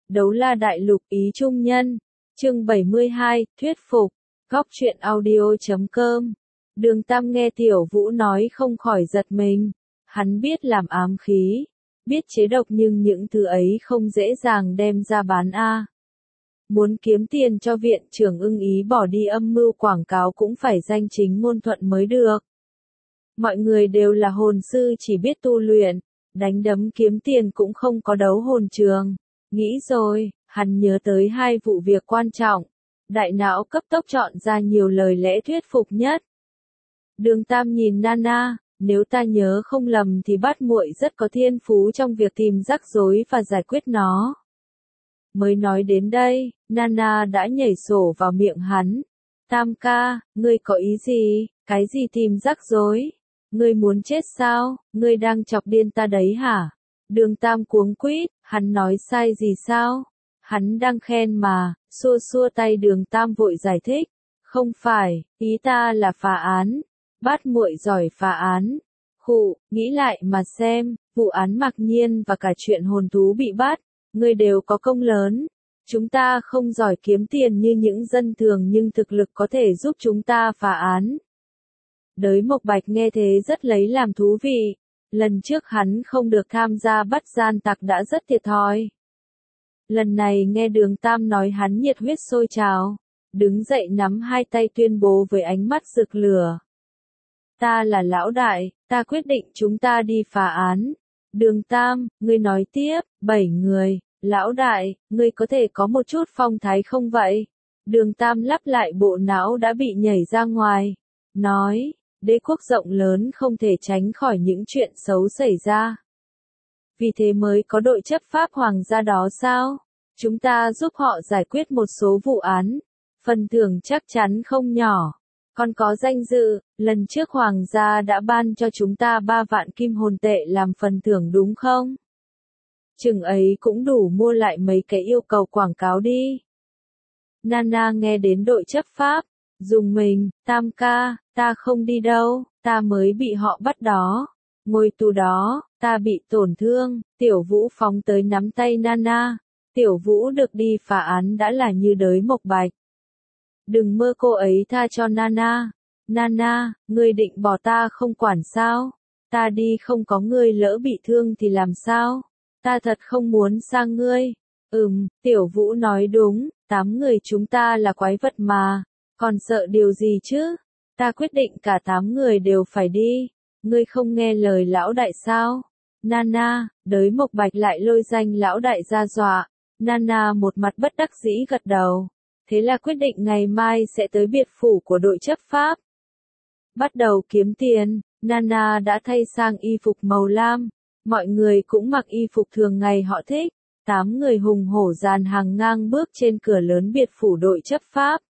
Đấu La Đại Lục ý trung nhân. Chương 72, thuyết phục. Góc truyện audio.com. Đường Tam nghe Tiểu Vũ nói không khỏi giật mình. Hắn biết làm ám khí, biết chế độc nhưng những thứ ấy không dễ dàng đem ra bán a. Muốn kiếm tiền cho viện trưởng ưng ý bỏ đi âm mưu quảng cáo cũng phải danh chính ngôn thuận mới được. Mọi người đều là hồn sư chỉ biết tu luyện, đánh đấm kiếm tiền cũng không có đấu hồn trường. Nghĩ rồi, hắn nhớ tới hai vụ việc quan trọng. Đại não cấp tốc chọn ra nhiều lời lẽ thuyết phục nhất. Đường Tam nhìn Nana, nếu ta nhớ không lầm thì bát muội rất có thiên phú trong việc tìm rắc rối và giải quyết nó. Mới nói đến đây, Nana đã nhảy sổ vào miệng hắn. Tam ca, ngươi có ý gì? Cái gì tìm rắc rối? Ngươi muốn chết sao? Ngươi đang chọc điên ta đấy hả? Đường Tam cuống quýt, hắn nói sai gì sao? Hắn đang khen mà, xua xua tay Đường Tam vội giải thích. Không phải, ý ta là phá án. Bát muội giỏi phá án. Khụ, nghĩ lại mà xem, vụ án Mạc Nhiên và cả chuyện hồn thú bị bắt, ngươi đều có công lớn. Chúng ta không giỏi kiếm tiền như những dân thường nhưng thực lực có thể giúp chúng ta phá án. Đới Mộc Bạch nghe thế rất lấy làm thú vị. Lần trước hắn không được tham gia bắt gian tặc đã rất thiệt thòi. Lần này nghe Đường Tam nói hắn nhiệt huyết sôi trào, đứng dậy nắm hai tay tuyên bố với ánh mắt rực lửa. Ta là lão đại, ta quyết định chúng ta đi phá án. Đường Tam, ngươi nói tiếp, 7 người, lão đại, ngươi có thể có một chút phong thái không vậy? Đường Tam lắp lại bộ não đã bị nhảy ra ngoài, nói, đế quốc rộng lớn không thể tránh khỏi những chuyện xấu xảy ra. Vì thế mới có đội chấp pháp hoàng gia đó sao? Chúng ta giúp họ giải quyết một số vụ án, phần thưởng chắc chắn không nhỏ. Còn có danh dự, lần trước hoàng gia đã ban cho chúng ta 3 vạn kim hồn tệ làm phần thưởng đúng không? Chừng ấy cũng đủ mua lại mấy cái yêu cầu quảng cáo đi. Nana nghe đến đội chấp pháp, dùng mình, Tam ca, ta không đi đâu, ta mới bị họ bắt đó. Ngồi tù đó, ta bị tổn thương, Tiểu Vũ phóng tới nắm tay Nana. Tiểu Vũ được đi phá án đã là như đới Mộc Bạch. Đừng mơ cô ấy tha cho Nana. Nana, ngươi định bỏ ta không quản sao? Ta đi không có ngươi lỡ bị thương thì làm sao? Ta thật không muốn sang ngươi. Tiểu Vũ nói đúng, 8 người chúng ta là quái vật mà. Còn sợ điều gì chứ? Ta quyết định cả 8 người đều phải đi. Ngươi không nghe lời lão đại sao? Nana, đới Mộc Bạch lại lôi danh lão đại ra dọa. Nana một mặt bất đắc dĩ gật đầu. Thế là quyết định ngày mai sẽ tới biệt phủ của đội chấp pháp. Bắt đầu kiếm tiền, Nana đã thay sang y phục màu lam. Mọi người cũng mặc y phục thường ngày họ thích. 8 người hùng hổ dàn hàng ngang bước trên cửa lớn biệt phủ đội chấp pháp.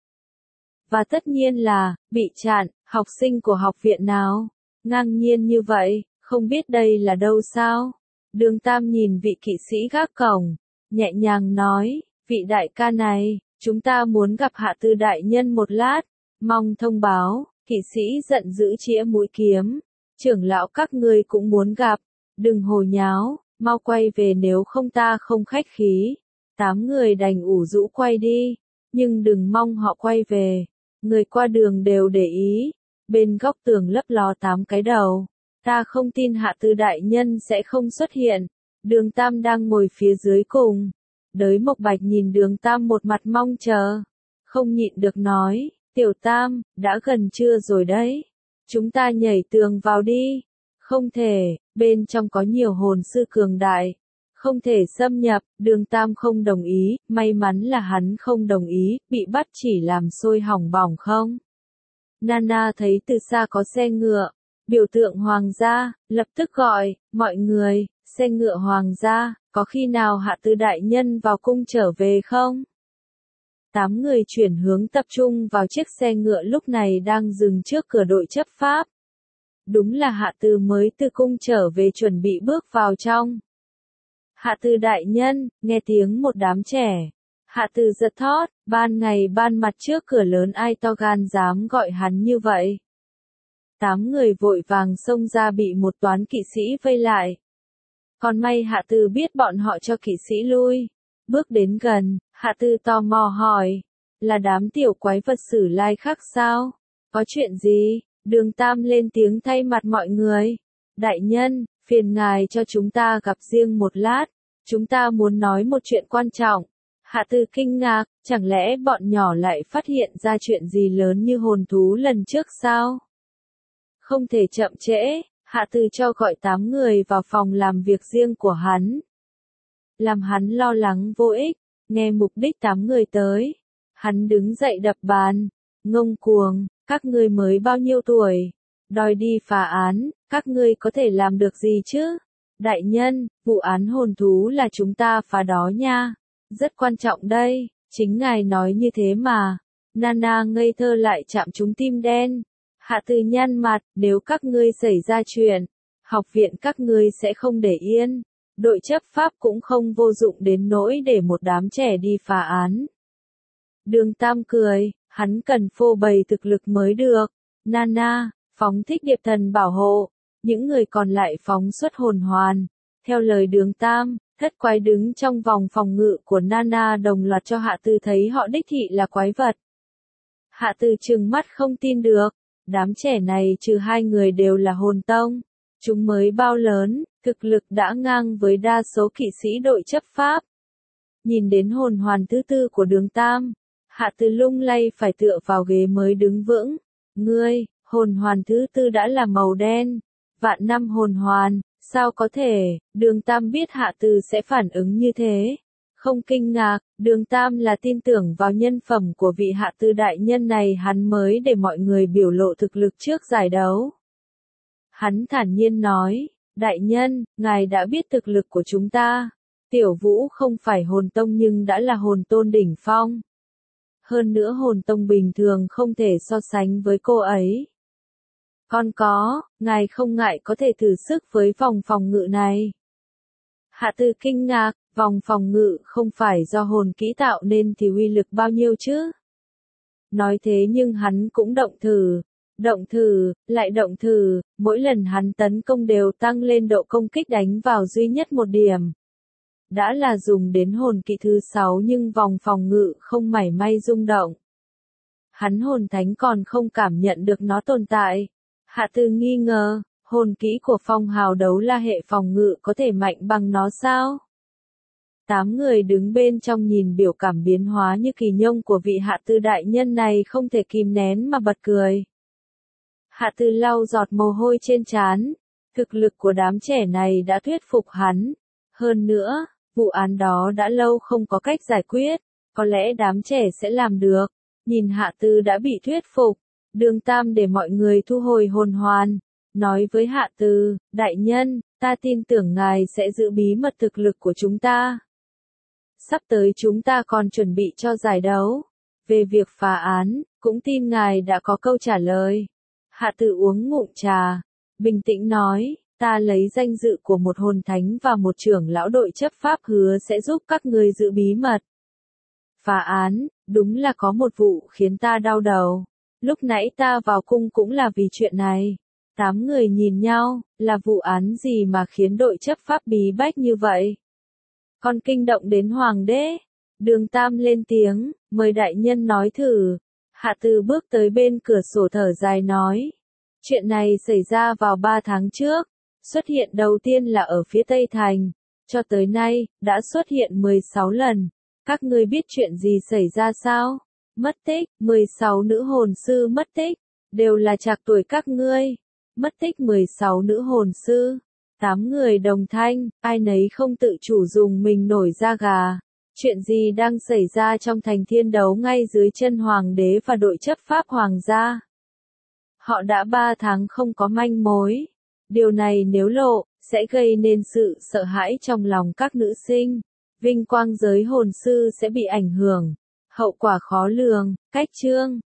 Và tất nhiên là, bị chặn, học sinh của học viện nào? Ngang nhiên như vậy, không biết đây là đâu sao? Đường Tam nhìn vị kỵ sĩ gác cổng, nhẹ nhàng nói, vị đại ca này, chúng ta muốn gặp Hạ Tư đại nhân một lát, mong thông báo. Kỵ sĩ giận dữ chĩa mũi kiếm, trưởng lão các ngươi cũng muốn gặp, đừng hồ nháo, mau quay về nếu không ta không khách khí. 8 người đành ủ rũ quay đi, nhưng đừng mong họ quay về. Người qua đường đều để ý, bên góc tường lấp ló 8 cái đầu. Ta không tin Hạ Tư đại nhân sẽ không xuất hiện. Đường Tam đang ngồi phía dưới cùng. Đới Mộc Bạch nhìn Đường Tam một mặt mong chờ, không nhịn được nói, Tiểu Tam, đã gần trưa rồi đấy. Chúng ta nhảy tường vào đi. Không thể, bên trong có nhiều hồn sư cường đại. Không thể xâm nhập, Đường Tam không đồng ý, may mắn là hắn không đồng ý, bị bắt chỉ làm sôi hỏng bỏng không. Nana thấy từ xa có xe ngựa, biểu tượng hoàng gia, lập tức gọi, mọi người, xe ngựa hoàng gia, có khi nào Hạ Tư đại nhân vào cung trở về không? 8 người chuyển hướng tập trung vào chiếc xe ngựa lúc này đang dừng trước cửa đội chấp pháp. Đúng là Hạ Tư mới từ cung trở về chuẩn bị bước vào trong. Hạ Tư đại nhân, nghe tiếng một đám trẻ. Hạ Tư giật thót, ban ngày ban mặt trước cửa lớn ai to gan dám gọi hắn như vậy. 8 người vội vàng xông ra bị một toán kỵ sĩ vây lại. Còn may Hạ Tư biết bọn họ cho kỵ sĩ lui. Bước đến gần, Hạ Tư tò mò hỏi, là đám tiểu quái vật Sử Lai Khắc sao? Có chuyện gì? Đường Tam lên tiếng thay mặt mọi người. Đại nhân, phiền ngài cho chúng ta gặp riêng một lát, chúng ta muốn nói một chuyện quan trọng. Hạ Tư kinh ngạc, chẳng lẽ bọn nhỏ lại phát hiện ra chuyện gì lớn như hồn thú lần trước sao? Không thể chậm trễ, Hạ Tư cho gọi 8 người vào phòng làm việc riêng của hắn. Làm hắn lo lắng vô ích, nghe mục đích 8 người tới. Hắn đứng dậy đập bàn, ngông cuồng, các ngươi mới bao nhiêu tuổi? Đòi đi phá án, các ngươi có thể làm được gì chứ? Đại nhân, vụ án hồn thú là chúng ta phá đó nha. Rất quan trọng đây, chính ngài nói như thế mà. Nana ngây thơ lại chạm trúng tim đen. Hạ Tư nhăn mặt, nếu các ngươi xảy ra chuyện, học viện các ngươi sẽ không để yên. Đội chấp pháp cũng không vô dụng đến nỗi để một đám trẻ đi phá án. Đường Tam cười, hắn cần phô bày thực lực mới được. Nana, phóng thích điệp thần bảo hộ. Những người còn lại phóng xuất hồn hoàn. Theo lời Đường Tam, thất quái đứng trong vòng phòng ngự của Nana đồng loạt cho Hạ Tư thấy họ đích thị là quái vật. Hạ Tư trừng mắt không tin được. Đám trẻ này trừ 2 người đều là hồn tông. Chúng mới bao lớn, thực lực đã ngang với đa số kỵ sĩ đội chấp pháp. Nhìn đến hồn hoàn thứ tư của Đường Tam, Hạ Tư lung lay phải tựa vào ghế mới đứng vững. Ngươi, hồn hoàn thứ tư đã là màu đen. Vạn năm hồn hoàn, sao có thể? Đường Tam biết Hạ Tư sẽ phản ứng như thế. Không kinh ngạc, Đường Tam là tin tưởng vào nhân phẩm của vị Hạ Tư đại nhân này, hắn mới để mọi người biểu lộ thực lực trước giải đấu. Hắn thản nhiên nói, đại nhân, ngài đã biết thực lực của chúng ta. Tiểu Vũ không phải hồn tông nhưng đã là hồn tôn đỉnh phong. Hơn nữa hồn tông bình thường không thể so sánh với cô ấy. Còn có, ngài không ngại có thể thử sức với vòng phòng ngự này. Hạ Tư kinh ngạc, vòng phòng ngự không phải do hồn kỹ tạo nên thì uy lực bao nhiêu chứ? Nói thế nhưng hắn cũng động thử, lại động thử, mỗi lần hắn tấn công đều tăng lên độ công kích đánh vào duy nhất một điểm. Đã là dùng đến hồn kỹ thứ 6 nhưng vòng phòng ngự không mảy may rung động. Hắn hồn thánh còn không cảm nhận được nó tồn tại. Hạ Tư nghi ngờ, hồn kỹ của phong hào đấu la hệ phòng ngự có thể mạnh bằng nó sao? 8 người đứng bên trong nhìn biểu cảm biến hóa như kỳ nhông của vị Hạ Tư đại nhân này không thể kìm nén mà bật cười. Hạ Tư lau giọt mồ hôi trên trán, thực lực của đám trẻ này đã thuyết phục hắn. Hơn nữa, vụ án đó đã lâu không có cách giải quyết, có lẽ đám trẻ sẽ làm được. Nhìn Hạ Tư đã bị thuyết phục, Đường Tam để mọi người thu hồi hồn hoàn, nói với Hạ Tư, đại nhân, ta tin tưởng ngài sẽ giữ bí mật thực lực của chúng ta. Sắp tới chúng ta còn chuẩn bị cho giải đấu. Về việc phá án, cũng tin ngài đã có câu trả lời. Hạ Tư uống ngụm trà, bình tĩnh nói, ta lấy danh dự của một hồn thánh và một trưởng lão đội chấp pháp hứa sẽ giúp các ngươi giữ bí mật. Phá án, đúng là có một vụ khiến ta đau đầu. Lúc nãy ta vào cung cũng là vì chuyện này. 8 người nhìn nhau, là vụ án gì mà khiến đội chấp pháp bí bách như vậy? Còn kinh động đến hoàng đế. Đường Tam lên tiếng, mời đại nhân nói thử. Hạ Tư bước tới bên cửa sổ thở dài nói. Chuyện này xảy ra vào 3 tháng trước. Xuất hiện đầu tiên là ở phía Tây Thành. Cho tới nay, đã xuất hiện 16 lần. Các ngươi biết chuyện gì xảy ra sao? Mất tích, 16 nữ hồn sư mất tích. Đều là trạc tuổi các ngươi. Mất tích 16 nữ hồn sư. 8 người đồng thanh, ai nấy không tự chủ dùng mình nổi da gà. Chuyện gì đang xảy ra trong thành thiên đấu ngay dưới chân hoàng đế và đội chấp pháp hoàng gia? Họ đã 3 tháng không có manh mối. Điều này nếu lộ, sẽ gây nên sự sợ hãi trong lòng các nữ sinh. Vinh quang giới hồn sư sẽ bị ảnh hưởng. Hậu quả khó lường. Cách chương